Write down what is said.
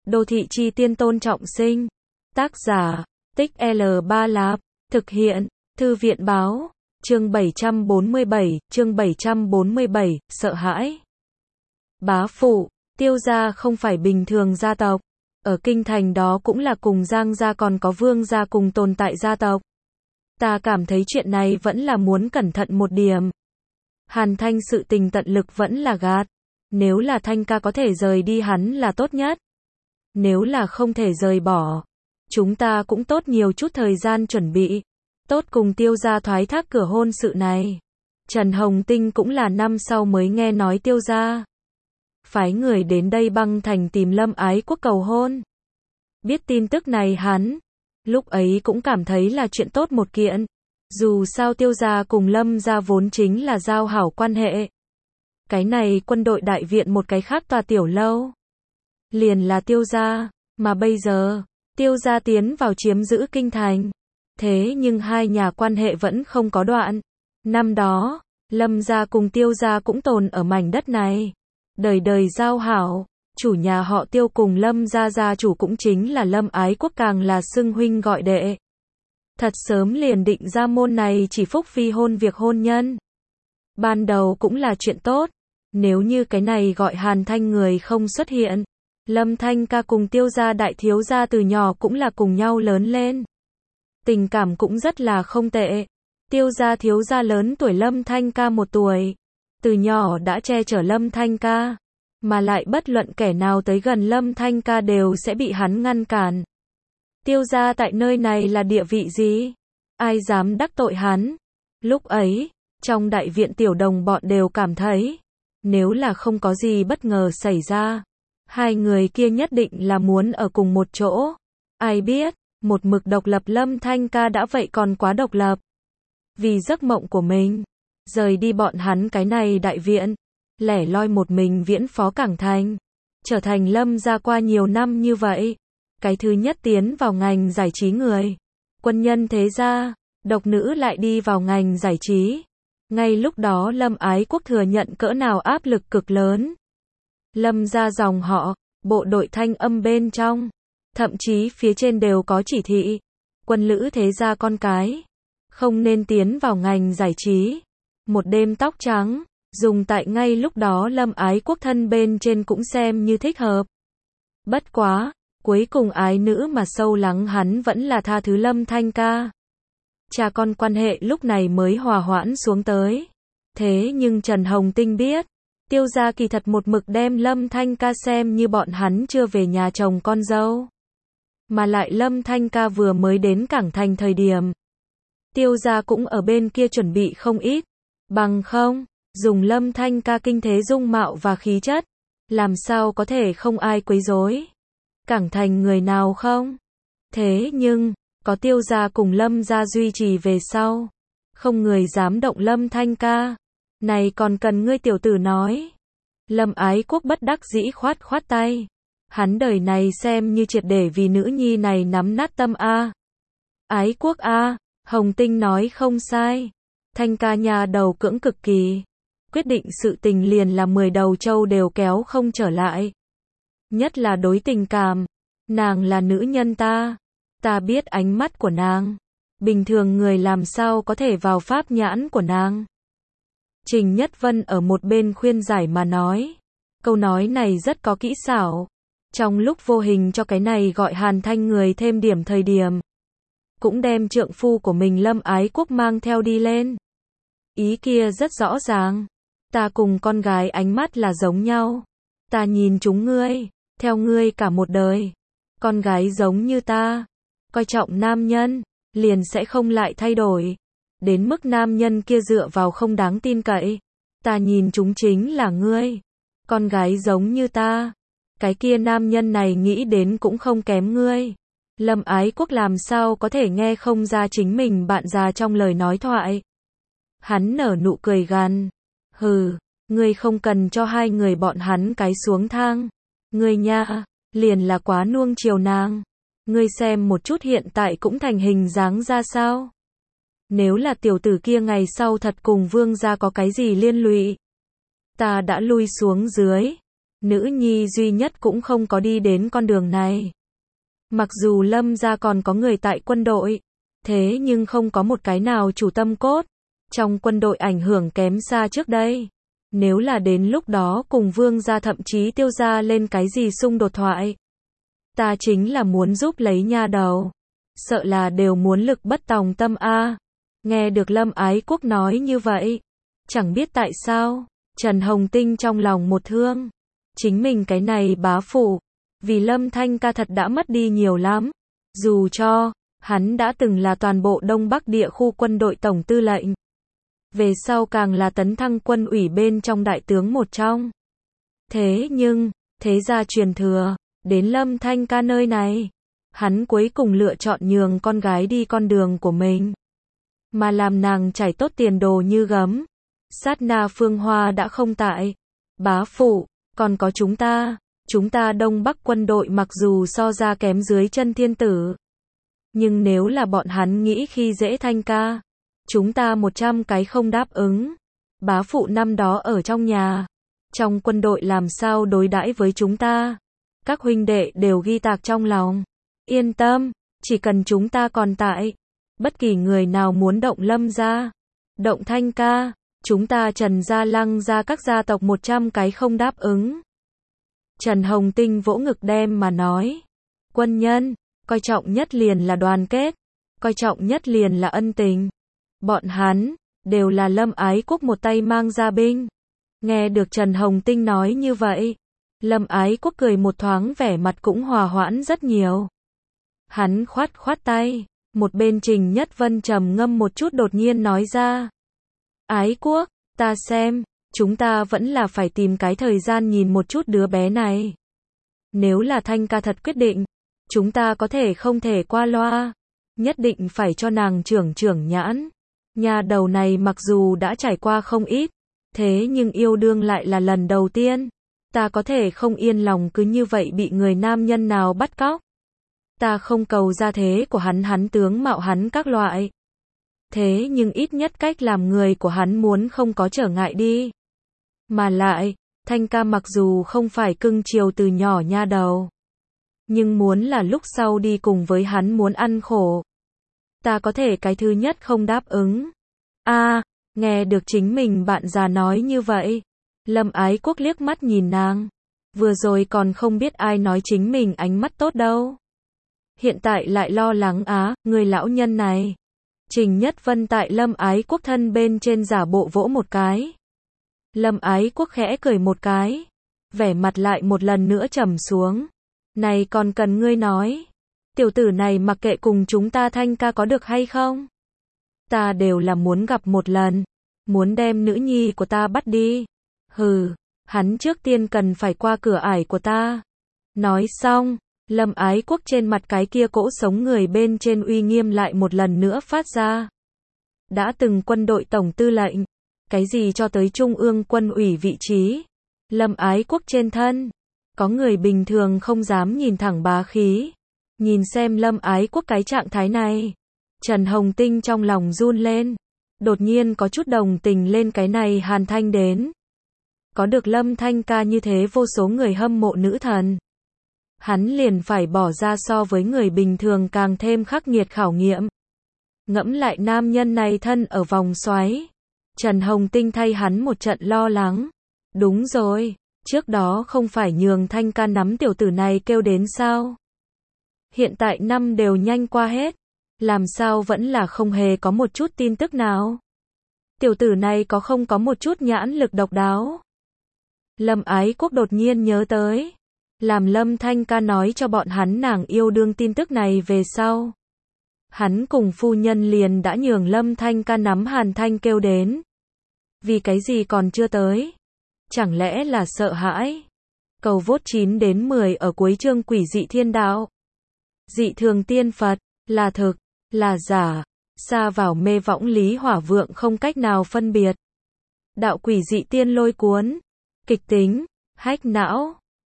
Đô thị chi tiên Tôn Trọng Sinh. Tác giả, Tích L3 Lạp. Thực hiện, Thư viện báo. Chương 747, chương 747, sợ hãi. Bá phụ, Tiêu gia không phải bình thường gia tộc. Ở kinh thành đó cũng là cùng Giang gia còn có Vương gia cùng tồn tại gia tộc. Ta cảm thấy chuyện này vẫn là muốn cẩn thận một điểm. Hàn Thanh sự tình tận lực vẫn là gạt. Nếu là Thanh ca có thể rời đi hắn là tốt nhất. Nếu là không thể rời bỏ, chúng ta cũng tốt nhiều chút thời gian chuẩn bị. Tốt cùng Tiêu gia thoái thác cửa hôn sự này. Trần Hồng Tinh cũng là năm sau mới nghe nói Tiêu gia phái người đến đây Băng Thành tìm Lâm Ái Quốc cầu hôn. Biết tin tức này hắn, lúc ấy cũng cảm thấy là chuyện tốt một kiện. Dù sao Tiêu gia cùng Lâm gia vốn chính là giao hảo quan hệ. Cái này quân đội đại viện một cái khác tòa tiểu lâu. Liền là Tiêu gia, mà bây giờ, Tiêu gia tiến vào chiếm giữ kinh thành. Thế nhưng hai nhà quan hệ vẫn không có đoạn. Năm đó, Lâm gia cùng Tiêu gia cũng tồn ở mảnh đất này. Đời đời giao hảo, chủ nhà họ Tiêu cùng Lâm gia gia chủ cũng chính là Lâm Ái Quốc, càng là xưng huynh gọi đệ. Thật sớm liền định ra môn này chỉ phúc phi hôn việc hôn nhân. Ban đầu cũng là chuyện tốt. Nếu như cái này gọi Hàn Thanh người không xuất hiện, Lâm Thanh ca cùng Tiêu gia đại thiếu gia từ nhỏ cũng là cùng nhau lớn lên. Tình cảm cũng rất là không tệ. Tiêu gia thiếu gia lớn tuổi Lâm Thanh ca 1 tuổi. Từ nhỏ đã che chở Lâm Thanh ca. Mà lại bất luận kẻ nào tới gần Lâm Thanh ca đều sẽ bị hắn ngăn cản. Tiêu gia tại nơi này là địa vị gì? Ai dám đắc tội hắn? Lúc ấy, trong đại viện tiểu đồng bọn đều cảm thấy, nếu là không có gì bất ngờ xảy ra, hai người kia nhất định là muốn ở cùng một chỗ. Ai biết, một mực độc lập Lâm Thanh ca đã vậy còn quá độc lập. Vì giấc mộng của mình, rời đi bọn hắn cái này đại viện, lẻ loi một mình viễn phó cảng thành, trở thành Lâm gia qua nhiều năm như vậy. Cái thứ nhất tiến vào ngành giải trí người. Quân nhân thế gia, độc nữ lại đi vào ngành giải trí. Ngay lúc đó Lâm Ái Quốc thừa nhận cỡ nào áp lực cực lớn. Lâm gia dòng họ, bộ đội thanh âm bên trong, thậm chí phía trên đều có chỉ thị. Quân lữ thế gia con cái, không nên tiến vào ngành giải trí. Một đêm tóc trắng, dùng tại ngay lúc đó Lâm Ái Quốc thân bên trên cũng xem như thích hợp. Bất quá, cuối cùng ái nữ mà sâu lắng hắn vẫn là tha thứ Lâm Thanh ca. Cha con quan hệ lúc này mới hòa hoãn xuống tới. Thế nhưng Trần Hồng Tinh biết, Tiêu gia kỳ thật một mực đem Lâm Thanh ca xem như bọn hắn chưa về nhà chồng con dâu. Mà lại Lâm Thanh ca vừa mới đến cảng thành thời điểm, Tiêu gia cũng ở bên kia chuẩn bị không ít. Bằng không, dùng Lâm Thanh ca kinh thế dung mạo và khí chất, làm sao có thể không ai quấy rối. Cảng thành người nào không? Thế nhưng, có Tiêu gia cùng Lâm gia duy trì về sau, không người dám động Lâm Thanh ca. Này còn cần ngươi tiểu tử nói. Lâm Ái Quốc bất đắc dĩ khoát khoát tay. Hắn đời này xem như triệt để vì nữ nhi này nắm nát tâm a. Ái Quốc a, Hồng Tinh nói không sai. Thanh ca nhà đầu cưỡng cực kỳ. Quyết định sự tình liền là 10 đầu trâu đều kéo không trở lại. Nhất là đối tình cảm. Nàng là nữ nhân ta. Ta biết ánh mắt của nàng. Bình thường người làm sao có thể vào pháp nhãn của nàng. Trình Nhất Vân ở một bên khuyên giải mà nói. Câu nói này rất có kỹ xảo. Trong lúc vô hình cho cái này gọi Hàn Thanh người thêm điểm thời điểm. Cũng đem trượng phu của mình Lâm Ái Quốc mang theo đi lên. Ý kia rất rõ ràng. Ta cùng con gái ánh mắt là giống nhau. Ta nhìn chúng ngươi, theo ngươi cả một đời. Con gái giống như ta, coi trọng nam nhân, liền sẽ không lại thay đổi. Đến mức nam nhân kia dựa vào không đáng tin cậy. Ta nhìn chúng chính là ngươi. Con gái giống như ta. Cái kia nam nhân này nghĩ đến cũng không kém ngươi. Lâm Ái Quốc làm sao có thể nghe không ra chính mình bạn già trong lời nói thoại. Hắn nở nụ cười gằn. Hừ, ngươi không cần cho hai người bọn hắn cái xuống thang. Ngươi nha, liền là quá nuông chiều nàng. Ngươi xem một chút hiện tại cũng thành hình dáng ra sao. Nếu là tiểu tử kia ngày sau thật cùng Vương gia có cái gì liên lụy, ta đã lui xuống dưới. Nữ nhi duy nhất cũng không có đi đến con đường này. Mặc dù Lâm gia còn có người tại quân đội, thế nhưng không có một cái nào chủ tâm cốt. Trong quân đội ảnh hưởng kém xa trước đây. Nếu là đến lúc đó cùng Vương gia thậm chí Tiêu gia lên cái gì xung đột thoại. Ta chính là muốn giúp lấy nha đầu. Sợ là đều muốn lực bất tòng tâm a. Nghe được Lâm Ái Quốc nói như vậy. Chẳng biết tại sao, Trần Hồng Tinh trong lòng một thương. Chính mình cái này bá phụ. Vì Lâm Thanh ca thật đã mất đi nhiều lắm. Dù cho, hắn đã từng là toàn bộ Đông Bắc địa khu quân đội tổng tư lệnh. Về sau càng là tấn thăng quân ủy bên trong đại tướng một trong. Thế nhưng, thế gia truyền thừa, đến Lâm Thanh ca nơi này. Hắn cuối cùng lựa chọn nhường con gái đi con đường của mình. Mà làm nàng trải tốt tiền đồ như gấm. Sát na Phương Hoa đã không tại. Bá phụ, còn có chúng ta Đông Bắc quân đội mặc dù so ra kém dưới chân thiên tử. Nhưng nếu là bọn hắn nghĩ khi dễ Thanh ca, chúng ta 100 cái không đáp ứng. Bá phụ năm đó ở trong nhà, trong quân đội làm sao đối đãi với chúng ta. Các huynh đệ đều ghi tạc trong lòng. Yên tâm, chỉ cần chúng ta còn tại, bất kỳ người nào muốn động Lâm gia, động Thanh ca, chúng ta Trần gia Lăng gia các gia tộc 100 cái không đáp ứng. Trần Hồng Tinh vỗ ngực đem mà nói. Quân nhân, coi trọng nhất liền là đoàn kết, coi trọng nhất liền là ân tình. Bọn hắn, đều là Lâm Ái Quốc một tay mang ra binh. Nghe được Trần Hồng Tinh nói như vậy, Lâm Ái Quốc cười một thoáng vẻ mặt cũng hòa hoãn rất nhiều. Hắn khoát khoát tay, một bên Trình Nhất Vân trầm ngâm một chút đột nhiên nói ra. Ái Quốc, ta xem, chúng ta vẫn là phải tìm cái thời gian nhìn một chút đứa bé này. Nếu là Thanh ca thật quyết định, chúng ta có thể không thể qua loa, nhất định phải cho nàng trưởng nhãn. Nhà đầu này mặc dù đã trải qua không ít, thế nhưng yêu đương lại là lần đầu tiên. Ta có thể không yên lòng cứ như vậy bị người nam nhân nào bắt cóc. Ta không cầu gia thế của hắn tướng mạo hắn các loại. Thế nhưng ít nhất cách làm người của hắn muốn không có trở ngại đi. Mà lại, Thanh ca mặc dù không phải cưng chiều từ nhỏ nha đầu, nhưng muốn là lúc sau đi cùng với hắn muốn ăn khổ. Ta có thể cái thứ nhất không đáp ứng. Nghe được chính mình bạn già nói như vậy. Lâm Ái Quốc liếc mắt nhìn nàng. Vừa rồi còn không biết ai nói chính mình ánh mắt tốt đâu. Hiện tại lại lo lắng người lão nhân này. Trình Nhất Vân tại Lâm Ái Quốc thân bên trên giả bộ vỗ một cái. Lâm Ái Quốc khẽ cười một cái. Vẻ mặt lại một lần nữa trầm xuống. Này còn cần ngươi nói. Tiểu tử này mặc kệ cùng chúng ta Thanh ca có được hay không. Ta đều là muốn gặp một lần. Muốn đem nữ nhi của ta bắt đi. Hừ, hắn trước tiên cần phải qua cửa ải của ta. Nói xong, Lâm Ái Quốc trên mặt cái kia cỗ sống người bên trên uy nghiêm lại một lần nữa phát ra. Đã từng quân đội tổng tư lệnh, cái gì cho tới trung ương quân ủy vị trí. Lâm Ái Quốc trên thân, có người bình thường không dám nhìn thẳng bá khí. Nhìn xem Lâm Ái Quốc cái trạng thái này, Trần Hồng Tinh trong lòng run lên. Đột nhiên có chút đồng tình lên cái này Hàn Thanh đến. Có được Lâm Thanh ca như thế vô số người hâm mộ nữ thần. Hắn liền phải bỏ ra so với người bình thường càng thêm khắc nghiệt khảo nghiệm. Ngẫm lại nam nhân này thân ở vòng xoáy. Trần Hồng Tinh thay hắn một trận lo lắng. Đúng rồi, trước đó không phải nhường Thanh ca nắm tiểu tử này kêu đến sao? Hiện tại năm đều nhanh qua hết. Làm sao vẫn là không hề có một chút tin tức nào? Tiểu tử này có không có một chút nhãn lực độc đáo? Lâm Ái Quốc đột nhiên nhớ tới. Làm Lâm Thanh ca nói cho bọn hắn nàng yêu đương tin tức này về sau. Hắn cùng phu nhân liền đã nhường Lâm Thanh ca nắm Hàn Thanh kêu đến. Vì cái gì còn chưa tới? Chẳng lẽ là sợ hãi? Cầu vote 9 đến 10 ở cuối chương Quỷ dị thiên đạo. Dị thường tiên Phật, là thực, là giả, xa vào mê võng lý hỏa vượng không cách nào phân biệt. Đạo quỷ dị tiên lôi cuốn, kịch tính, hách não.